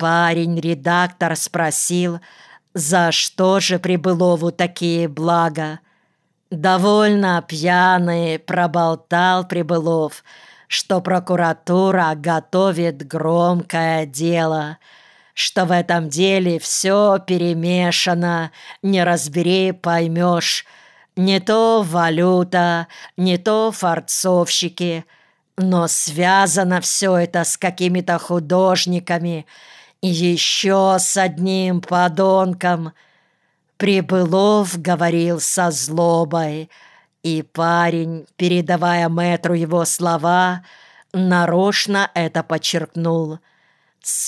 Парень-редактор спросил, за что же Прибылову такие блага. Довольно пьяный проболтал Прибылов, что прокуратура готовит громкое дело, что в этом деле все перемешано, не разбери, поймешь. Не то валюта, не то форцовщики, но связано все это с какими-то художниками и еще с одним подонком. Прибылов говорил со злобой, и парень, передавая мэтру его слова, нарочно это подчеркнул. С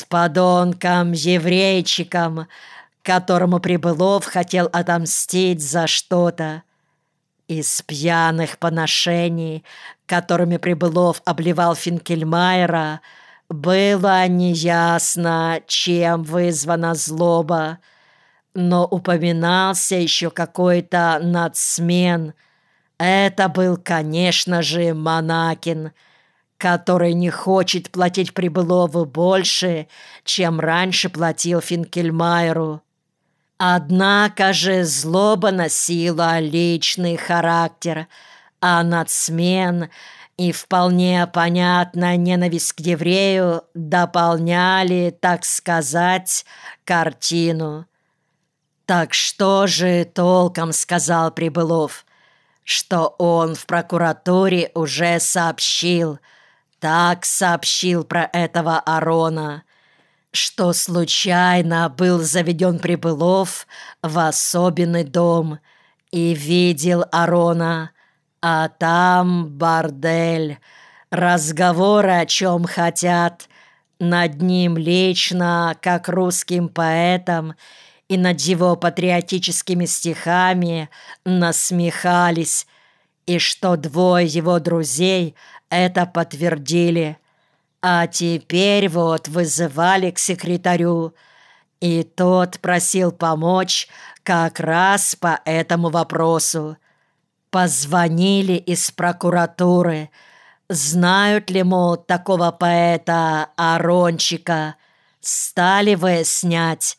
подонком-еврейчиком, которому Прибылов хотел отомстить за что-то. Из пьяных поношений, которыми Прибылов обливал Финкельмайера, было неясно, чем вызвана злоба, но упоминался еще какой-то нацмен. Это был, конечно же, Монакин, который не хочет платить Прибылову больше, чем раньше платил Финкельмайеру. Однако же злоба носила личный характер, а нацмен и вполне понятная ненависть к еврею дополняли, так сказать, картину. «Так что же толком?» — сказал Прибылов. «Что он в прокуратуре уже сообщил, так сообщил про этого Арона, что случайно был заведен Прибылов в особенный дом и видел Арона, а там бордель, разговоры о чем хотят, над ним лично, как русским поэтом, и над его патриотическими стихами насмехались, и что двое его друзей это подтвердили. А теперь вот вызывали к секретарю, и тот просил помочь как раз по этому вопросу. Позвонили из прокуратуры. Знают ли, мол, такого поэта Арончика? Стали выяснять.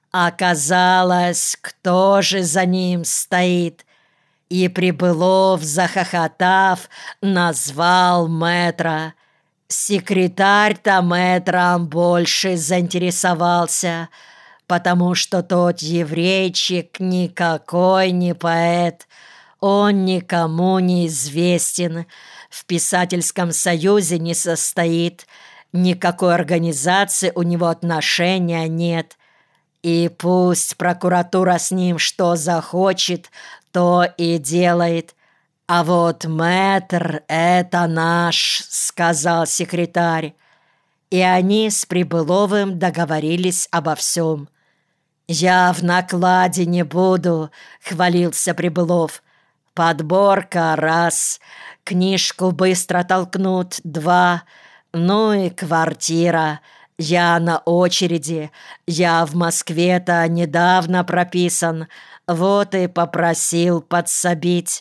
Оказалось, кто же за ним стоит. И Прибылов, захохотав, назвал мэтра. Секретарь-то мэтром больше заинтересовался, потому что тот еврейчик никакой не поэт, он никому не известен, в писательском союзе не состоит, никакой организации у него отношения нет. И пусть прокуратура с ним что захочет, то и делает. «А вот мэтр — это наш», — сказал секретарь. И они с Прибыловым договорились обо всем. «Я в накладе не буду», — хвалился Прибылов. «Подборка — раз, книжку быстро толкнут — два, ну и квартира. Я на очереди, я в Москве-то недавно прописан, вот и попросил подсобить».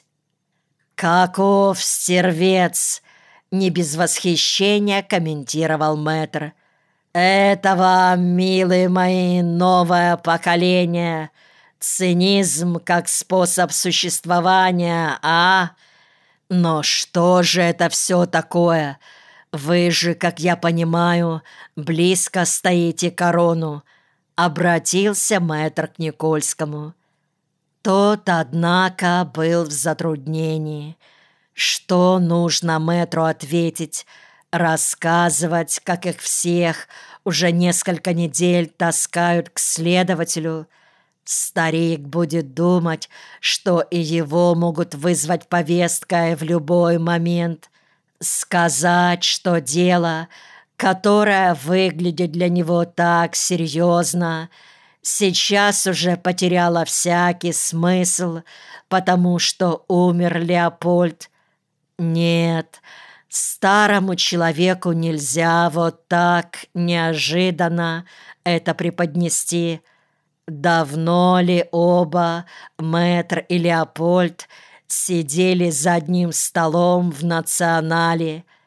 «Каков стервец!» — не без восхищения комментировал мэтр. «Это вам, милые мои, новое поколение. Цинизм как способ существования, а? Но что же это все такое? Вы же, как я понимаю, близко стоите к Арону», — обратился мэтр к Никольскому. Тот, однако, был в затруднении. Что нужно мэтру ответить? Рассказывать, как их всех уже несколько недель таскают к следователю? Старик будет думать, что и его могут вызвать повесткой в любой момент. Сказать, что дело, которое выглядит для него так серьезно, сейчас уже потеряла всякий смысл, потому что умер Леопольд. Нет, старому человеку нельзя вот так неожиданно это преподнести. Давно ли оба, мэтр и Леопольд, сидели за одним столом в «Национале»,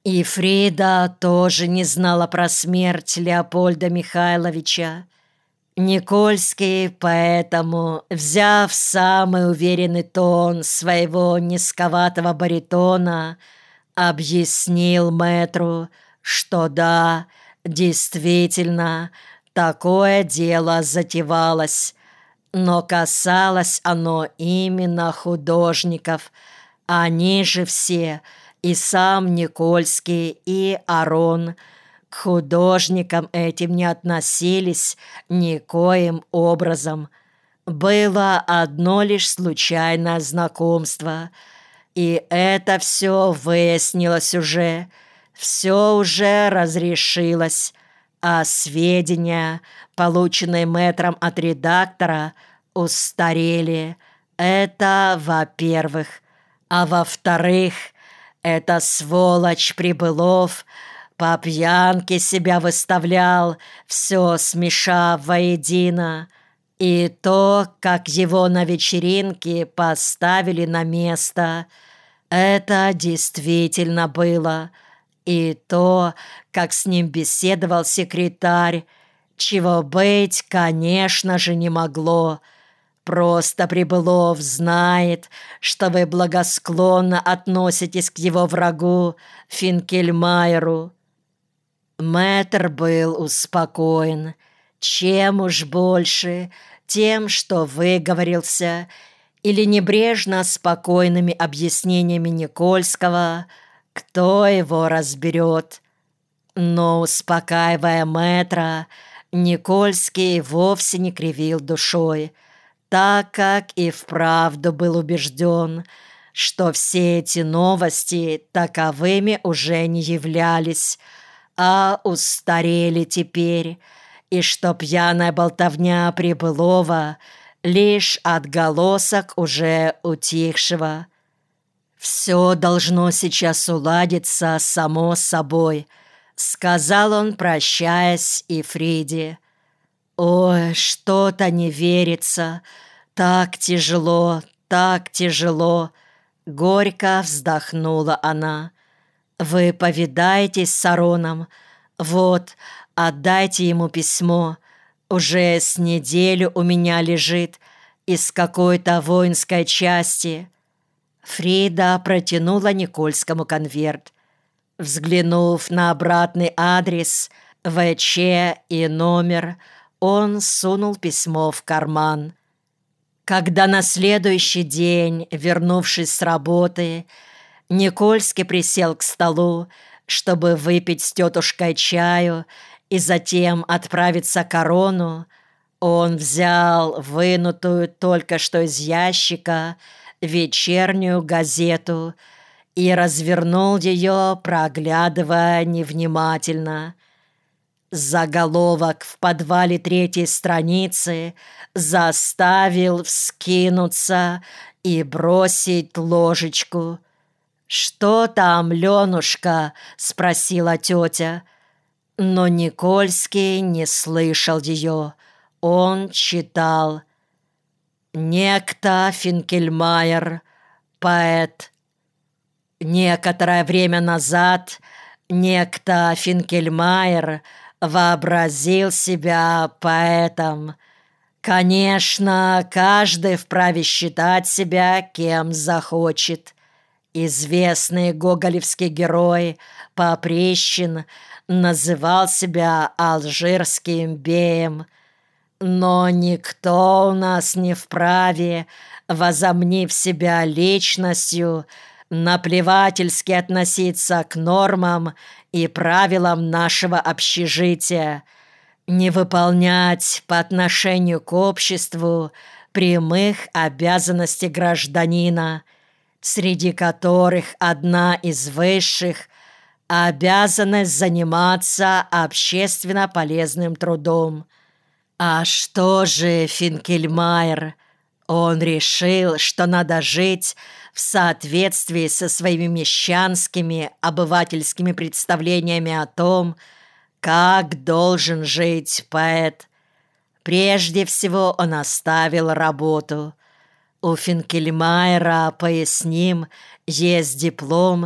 И Фрида тоже не знала про смерть Леопольда Михайловича. Никольский поэтому, взяв самый уверенный тон своего низковатого баритона, объяснил мэтру, что да, действительно, такое дело затевалось, но касалось оно именно художников. Они же все, и сам Никольский, и Арон, к художникам этим не относились никоим образом. Было одно лишь случайное знакомство, и это все выяснилось уже, все уже разрешилось, а сведения, полученные мэтром от редактора, устарели. Это во-первых. А во-вторых, эта сволочь Прибылов по пьянке себя выставлял, все смешав воедино. И то, как его на вечеринке поставили на место, это действительно было. И то, как с ним беседовал секретарь, чего быть, конечно же, не могло. Просто Прибылов знает, что вы благосклонно относитесь к его врагу Финкельмайеру. Мэтр был успокоен. Чем уж больше, тем, что выговорился, или небрежно спокойными объяснениями Никольского, кто его разберет. Но, успокаивая мэтра, Никольский вовсе не кривил душой, так как и вправду был убежден, что все эти новости таковыми уже не являлись, а устарели теперь, и что пьяная болтовня Прибылова — лишь отголосок уже утихшего. «Все должно сейчас уладиться само собой», — сказал он, прощаясь, и Фриде. «Ой, что-то не верится, так тяжело, так тяжело», — горько вздохнула она. «Вы повидаетесь с Ароном? Вот, отдайте ему письмо. Уже с неделю у меня лежит из какой-то воинской части». Фрида протянула Никольскому конверт. Взглянув на обратный адрес, ВЧ и номер, он сунул письмо в карман. Когда на следующий день, вернувшись с работы, Никольский присел к столу, чтобы выпить с тетушкой чаю и затем отправиться к Арону, он взял вынутую только что из ящика вечернюю газету и развернул ее, проглядывая невнимательно. Заголовок в подвале 3-й страницы заставил вскинуться и бросить ложечку. «Что там, Ленушка?» — спросила тетя. Но Никольский не слышал ее. Он читал: «Некто Финкельмайер, поэт. Некоторое время назад некто Финкельмайер вообразил себя поэтом. Конечно, каждый вправе считать себя кем захочет. Известный гоголевский герой Поприщин называл себя алжирским беем. Но никто у нас не вправе, возомнив себя личностью, наплевательски относиться к нормам и правилам нашего общежития, не выполнять по отношению к обществу прямых обязанностей гражданина, среди которых одна из высших — обязанность заниматься общественно полезным трудом. А что же Финкельмайер? Он решил, что надо жить в соответствии со своими мещанскими обывательскими представлениями о том, как должен жить поэт. Прежде всего он оставил работу. У Финкельмайера, поясним, есть диплом,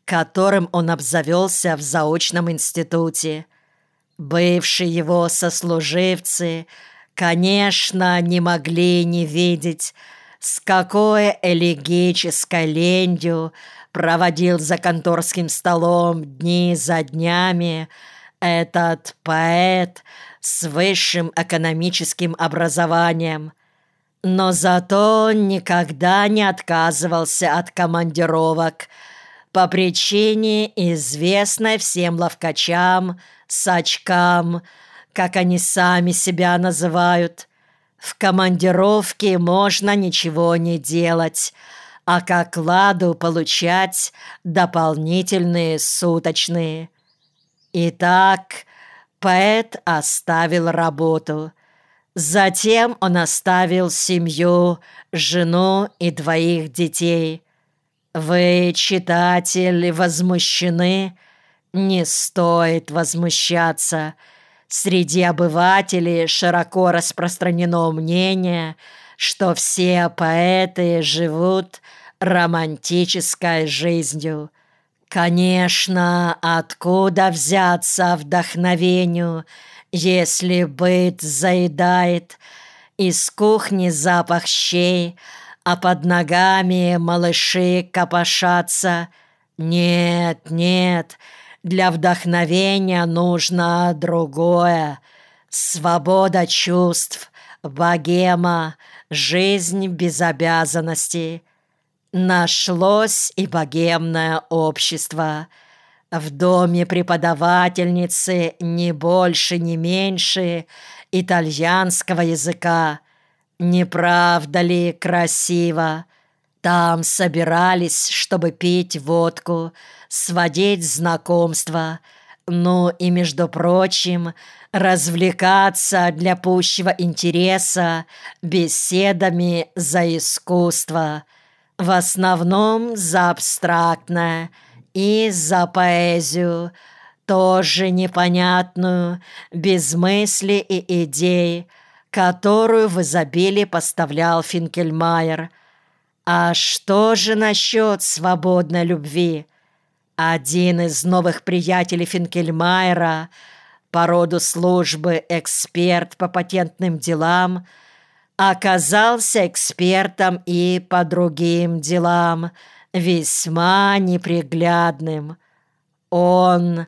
которым он обзавелся в заочном институте. Бывшие его сослуживцы, конечно, не могли не видеть, с какой элегической ленью проводил за конторским столом дни за днями этот поэт с высшим экономическим образованием. Но зато никогда не отказывался от командировок по причине, известной всем ловкачам, сачкам, как они сами себя называют. В командировке можно ничего не делать, а к окладу получать дополнительные суточные. Итак, поэт оставил работу. Затем он оставил семью, жену и 2 детей. Вы, читатель, возмущены? Не стоит возмущаться. Среди обывателей широко распространено мнение, что все поэты живут романтической жизнью. Конечно, откуда взяться вдохновению, если быт заедает, из кухни запах щей, а под ногами малыши копошатся? Нет, нет, для вдохновения нужно другое. Свобода чувств, богема, жизнь без обязанностей. Нашлось и богемное общество. В доме преподавательницы ни больше, ни меньше итальянского языка. Не правда ли красиво? Там собирались, чтобы пить водку, сводить знакомства, ну и, между прочим, развлекаться для пущего интереса беседами за искусство, в основном за абстрактное и за поэзию, тоже непонятную, без мысли и идей, которую в изобилии поставлял Финкельмайер. А что же насчет свободной любви? Один из новых приятелей Финкельмайера, по роду службы эксперт по патентным делам, оказался экспертом и по другим делам, весьма неприглядным. Он,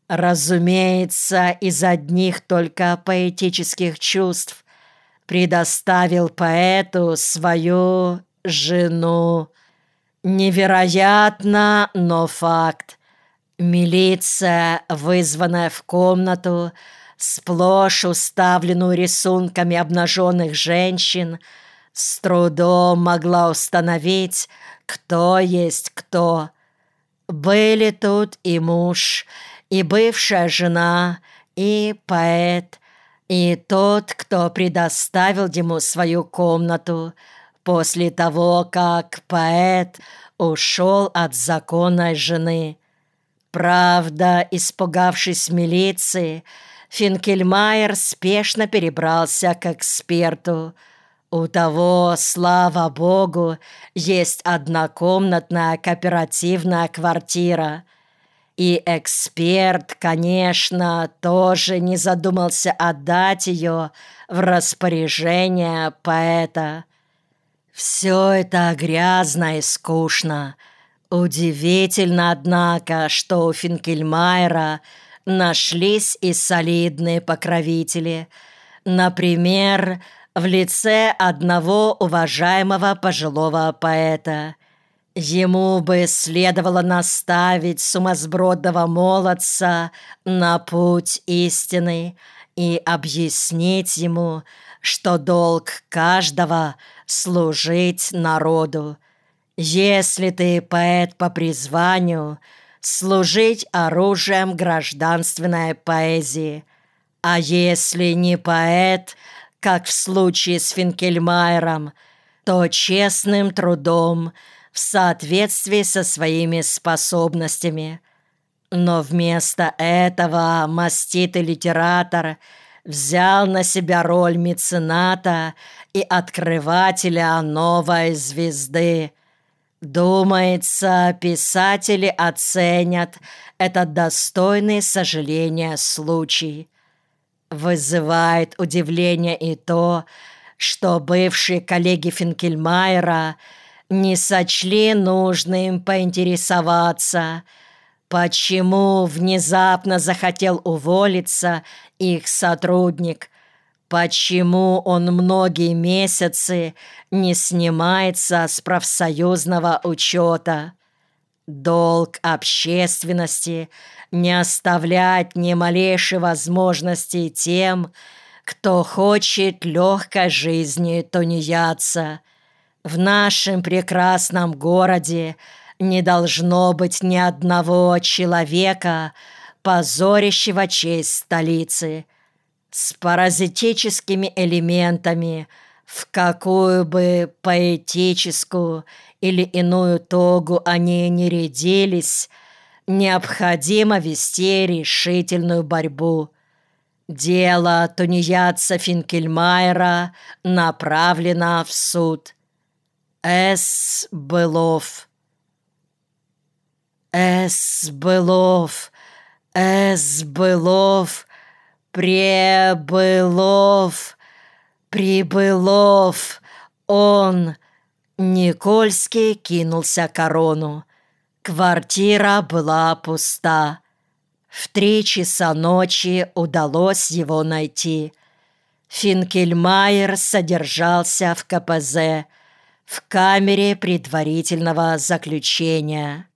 разумеется, из одних только поэтических чувств предоставил поэту свою жену. Невероятно, но факт. Милиция, вызванная в комнату, сплошь уставленную рисунками обнаженных женщин, с трудом могла установить, кто есть кто. Были тут и муж, и бывшая жена, и поэт, и тот, кто предоставил ему свою комнату после того, как поэт ушел от законной жены. Правда, испугавшись милиции, Финкельмайер спешно перебрался к эксперту. У того, слава богу, есть однокомнатная кооперативная квартира. И эксперт, конечно, тоже не задумался отдать ее в распоряжение поэта. Все это грязно и скучно. Удивительно, однако, что у Финкельмайера нашлись и солидные покровители. Например, в лице одного уважаемого пожилого поэта. Ему бы следовало наставить сумасбродного молодца на путь истины и объяснить ему, что долг каждого — служить народу. Если ты поэт по призванию, служить оружием гражданственной поэзии. А если не поэт, как в случае с Финкельмайером, то честным трудом в соответствии со своими способностями. Но вместо этого маститый литератор взял на себя роль мецената и открывателя новой звезды. Думается, писатели оценят этот достойный сожаления случай. Вызывает удивление и то, что бывшие коллеги Финкельмайера не сочли нужным поинтересоваться, почему внезапно захотел уволиться их сотрудник, почему он многие месяцы не снимается с профсоюзного учета. Долг общественности не оставлять ни малейшей возможности тем, кто хочет легкой жизни тунеядца. В нашем прекрасном городе не должно быть ни одного человека, позорящего честь столицы. С паразитическими элементами, в какую бы поэтическую или иную тогу они не рядились, необходимо вести решительную борьбу. Дело тунеядца Финкельмайера направлено в суд. С. Былов. С. Былов. С. Былов. Прибылов. Прибылов. Он. Никольский кинулся к Арону. Квартира была пуста. В 3 часа ночи удалось его найти. Финкельмайер содержался в КПЗ, в камере предварительного заключения.